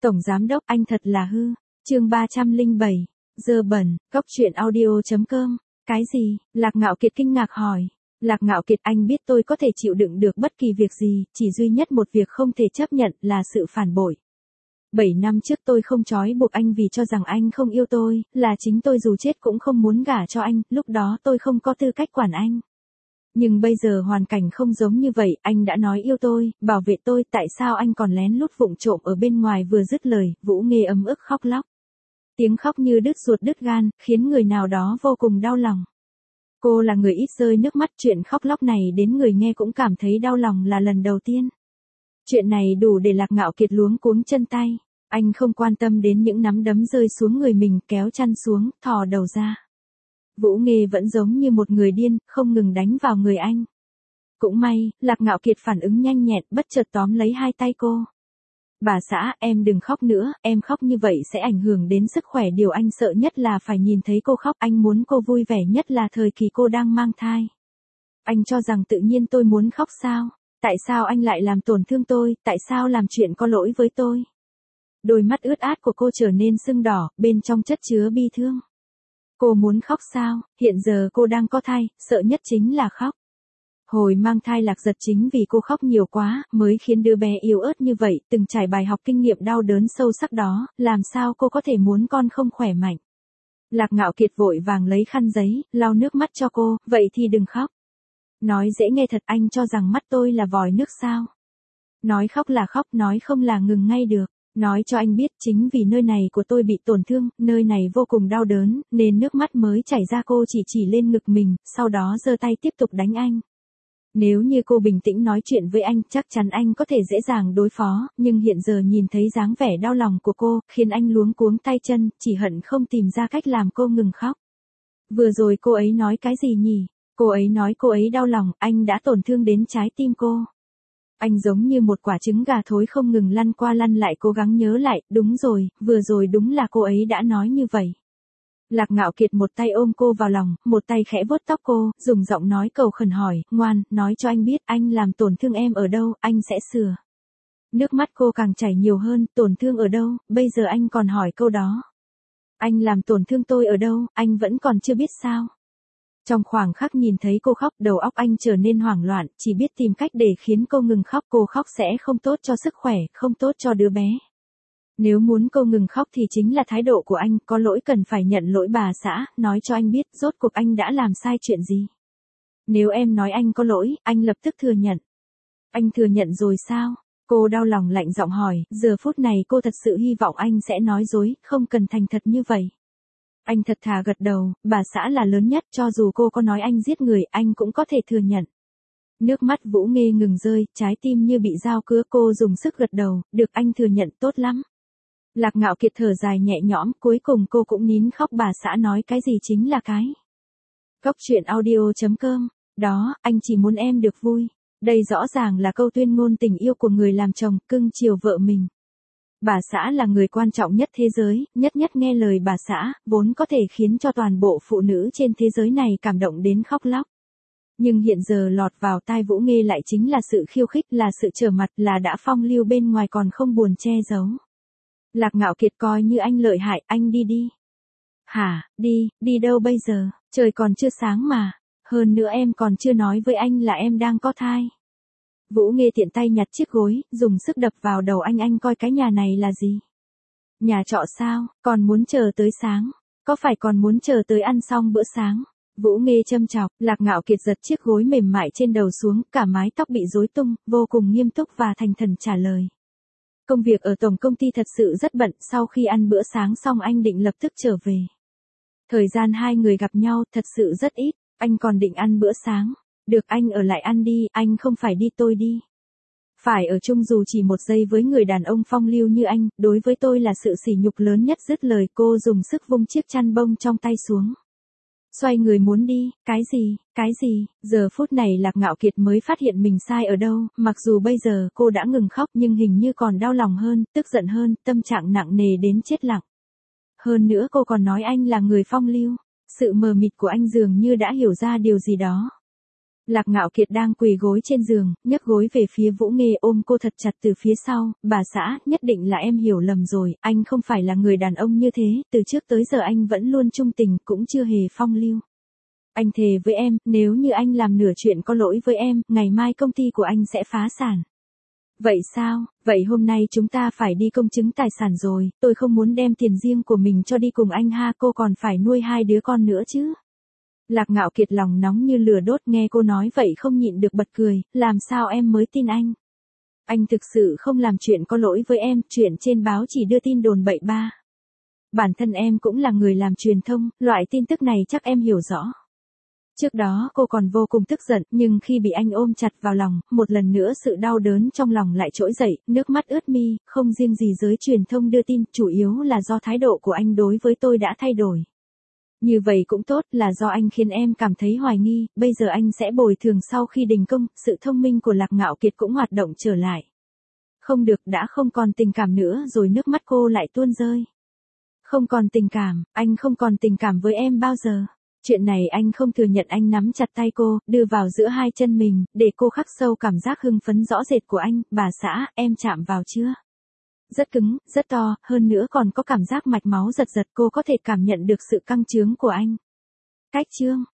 Tổng giám đốc anh thật là hư. Chương 307. Dơ bẩn, Góc truyện audio.com. Cái gì? Lạc Ngạo Kiệt kinh ngạc hỏi. Lạc Ngạo Kiệt, anh biết tôi có thể chịu đựng được bất kỳ việc gì, chỉ duy nhất một việc không thể chấp nhận là sự phản bội. 7 năm trước tôi không trói buộc anh vì cho rằng anh không yêu tôi, là chính tôi dù chết cũng không muốn gả cho anh, lúc đó tôi không có tư cách quản anh. Nhưng bây giờ hoàn cảnh không giống như vậy, anh đã nói yêu tôi, bảo vệ tôi, tại sao anh còn lén lút vụng trộm ở bên ngoài? Vừa dứt lời, Vũ Nghê ấm ức khóc lóc. Tiếng khóc như đứt ruột đứt gan, khiến người nào đó vô cùng đau lòng. Cô là người ít rơi nước mắt, chuyện khóc lóc này đến người nghe cũng cảm thấy đau lòng là lần đầu tiên. Chuyện này đủ để Lạc Ngạo Kiệt luống cuống chân tay. Anh không quan tâm đến những nắm đấm rơi xuống người mình, kéo chăn xuống, thò đầu ra. Vũ Nghê vẫn giống như một người điên, không ngừng đánh vào người anh. Cũng may, Lạc Ngạo Kiệt phản ứng nhanh nhẹn, bất chợt tóm lấy hai tay cô. Bà xã, em đừng khóc nữa, em khóc như vậy sẽ ảnh hưởng đến sức khỏe. Điều anh sợ nhất là phải nhìn thấy cô khóc, anh muốn cô vui vẻ nhất là thời kỳ cô đang mang thai. Anh cho rằng tự nhiên tôi muốn khóc sao? Tại sao anh lại làm tổn thương tôi, tại sao làm chuyện có lỗi với tôi? Đôi mắt ướt át của cô trở nên sưng đỏ, bên trong chất chứa bi thương. Cô muốn khóc sao? Hiện giờ cô đang có thai, sợ nhất chính là khóc. Hồi mang thai Lạc giật chính vì cô khóc nhiều quá, mới khiến đứa bé yếu ớt như vậy, từng trải bài học kinh nghiệm đau đớn sâu sắc đó, làm sao cô có thể muốn con không khỏe mạnh. Lạc Ngạo Kiệt vội vàng lấy khăn giấy, lau nước mắt cho cô, vậy thì đừng khóc. Nói dễ nghe thật, anh cho rằng mắt tôi là vòi nước sao? Nói khóc là khóc, nói không là ngừng ngay được. Nói cho anh biết, chính vì nơi này của tôi bị tổn thương, nơi này vô cùng đau đớn, nên nước mắt mới chảy ra. Cô chỉ lên ngực mình, sau đó giơ tay tiếp tục đánh anh. Nếu như cô bình tĩnh nói chuyện với anh, chắc chắn anh có thể dễ dàng đối phó, nhưng hiện giờ nhìn thấy dáng vẻ đau lòng của cô, khiến anh luống cuống tay chân, chỉ hận không tìm ra cách làm cô ngừng khóc. Vừa rồi cô ấy nói cái gì nhỉ? Cô ấy nói cô ấy đau lòng, anh đã tổn thương đến trái tim cô. Anh giống như một quả trứng gà thối không ngừng lăn qua lăn lại, cố gắng nhớ lại, đúng rồi, vừa rồi đúng là cô ấy đã nói như vậy. Lạc Ngạo Kiệt một tay ôm cô vào lòng, một tay khẽ vuốt tóc cô, dùng giọng nói cầu khẩn hỏi, ngoan, nói cho anh biết anh làm tổn thương em ở đâu, anh sẽ sửa. Nước mắt cô càng chảy nhiều hơn, tổn thương ở đâu, bây giờ anh còn hỏi câu đó. Anh làm tổn thương tôi ở đâu, anh vẫn còn chưa biết sao? Trong khoảng khắc nhìn thấy cô khóc, đầu óc anh trở nên hoảng loạn, chỉ biết tìm cách để khiến cô ngừng khóc. Cô khóc sẽ không tốt cho sức khỏe, không tốt cho đứa bé. Nếu muốn cô ngừng khóc thì chính là thái độ của anh, có lỗi cần phải nhận lỗi. Bà xã, nói cho anh biết, rốt cuộc anh đã làm sai chuyện gì? Nếu em nói anh có lỗi, anh lập tức thừa nhận. Anh thừa nhận rồi sao? Cô đau lòng lạnh giọng hỏi, giờ phút này cô thật sự hy vọng anh sẽ nói dối, không cần thành thật như vậy. Anh thật thà gật đầu, bà xã là lớn nhất, cho dù cô có nói anh giết người, anh cũng có thể thừa nhận. Nước mắt Vũ Nghê ngừng rơi, trái tim như bị dao cứa. Cô dùng sức gật đầu, được, anh thừa nhận, tốt lắm. Lạc Ngạo Kiệt thở dài nhẹ nhõm, cuối cùng cô cũng nín khóc. Bà xã nói cái gì chính là cái. Góc truyện audio.com. Đó, anh chỉ muốn em được vui. Đây rõ ràng là câu tuyên ngôn tình yêu của người làm chồng, cưng chiều vợ mình. Bà xã là người quan trọng nhất thế giới, nhất nghe lời bà xã, vốn có thể khiến cho toàn bộ phụ nữ trên thế giới này cảm động đến khóc lóc. Nhưng hiện giờ lọt vào tai Vũ Nghê lại chính là sự khiêu khích, là sự trở mặt, là đã phong lưu bên ngoài còn không buồn che giấu. Lạc Ngạo Kiệt, coi như anh lợi hại, anh đi đi. Hả, đi đâu bây giờ, trời còn chưa sáng mà, hơn nữa em còn chưa nói với anh là em đang có thai. Vũ Nghê tiện tay nhặt chiếc gối, dùng sức đập vào đầu anh coi cái nhà này là gì? Nhà trọ sao, còn muốn chờ tới sáng? Có phải còn muốn chờ tới ăn xong bữa sáng? Vũ Nghê châm chọc. Lạc Ngạo Kiệt giật chiếc gối mềm mại trên đầu xuống, cả mái tóc bị rối tung, vô cùng nghiêm túc và thành thần trả lời. Công việc ở tổng công ty thật sự rất bận, sau khi ăn bữa sáng xong anh định lập tức trở về. Thời gian hai người gặp nhau thật sự rất ít, anh còn định ăn bữa sáng. Được, anh ở lại ăn đi, anh không phải đi tôi đi. Phải ở chung dù chỉ một giây với người đàn ông phong lưu như anh, đối với tôi là sự sỉ nhục lớn nhất. Dứt lời cô dùng sức vung chiếc chăn bông trong tay xuống. Xoay người muốn đi, cái gì, giờ phút này Lạc Ngạo Kiệt mới phát hiện mình sai ở đâu, mặc dù bây giờ cô đã ngừng khóc nhưng hình như còn đau lòng hơn, tức giận hơn, tâm trạng nặng nề đến chết lặng. Hơn nữa cô còn nói anh là người phong lưu, sự mờ mịt của anh dường như đã hiểu ra điều gì đó. Lạc Ngạo Kiệt đang quỳ gối trên giường, nhấc gối về phía Vũ Nghê ôm cô thật chặt từ phía sau, bà xã, nhất định là em hiểu lầm rồi, anh không phải là người đàn ông như thế, từ trước tới giờ anh vẫn luôn trung tình, cũng chưa hề phong lưu. Anh thề với em, nếu như anh làm nửa chuyện có lỗi với em, ngày mai công ty của anh sẽ phá sản. Vậy sao, vậy hôm nay chúng ta phải đi công chứng tài sản rồi, tôi không muốn đem tiền riêng của mình cho đi cùng anh ha, cô còn phải nuôi 2 đứa con nữa chứ. Lạc Ngạo Kiệt lòng nóng như lửa đốt nghe cô nói vậy không nhịn được bật cười, làm sao em mới tin anh. Anh thực sự không làm chuyện có lỗi với em, chuyện trên báo chỉ đưa tin đồn bậy ba. Bản thân em cũng là người làm truyền thông, loại tin tức này chắc em hiểu rõ. Trước đó cô còn vô cùng tức giận, nhưng khi bị anh ôm chặt vào lòng, một lần nữa sự đau đớn trong lòng lại trỗi dậy, nước mắt ướt mi, không riêng gì giới truyền thông đưa tin, chủ yếu là do thái độ của anh đối với tôi đã thay đổi. Như vậy cũng tốt, là do anh khiến em cảm thấy hoài nghi, bây giờ anh sẽ bồi thường sau khi đình công, sự thông minh của Lạc Ngạo Kiệt cũng hoạt động trở lại. Không được, đã không còn tình cảm nữa rồi, nước mắt cô lại tuôn rơi. Không còn tình cảm, anh không còn tình cảm với em bao giờ. Chuyện này anh không thừa nhận. Anh nắm chặt tay cô, đưa vào giữa hai chân mình, để cô khắc sâu cảm giác hưng phấn rõ rệt của anh. Bà xã, em chạm vào chưa? Rất cứng, rất to, hơn nữa còn có cảm giác mạch máu giật giật, cô có thể cảm nhận được sự căng chướng của anh. Cách chương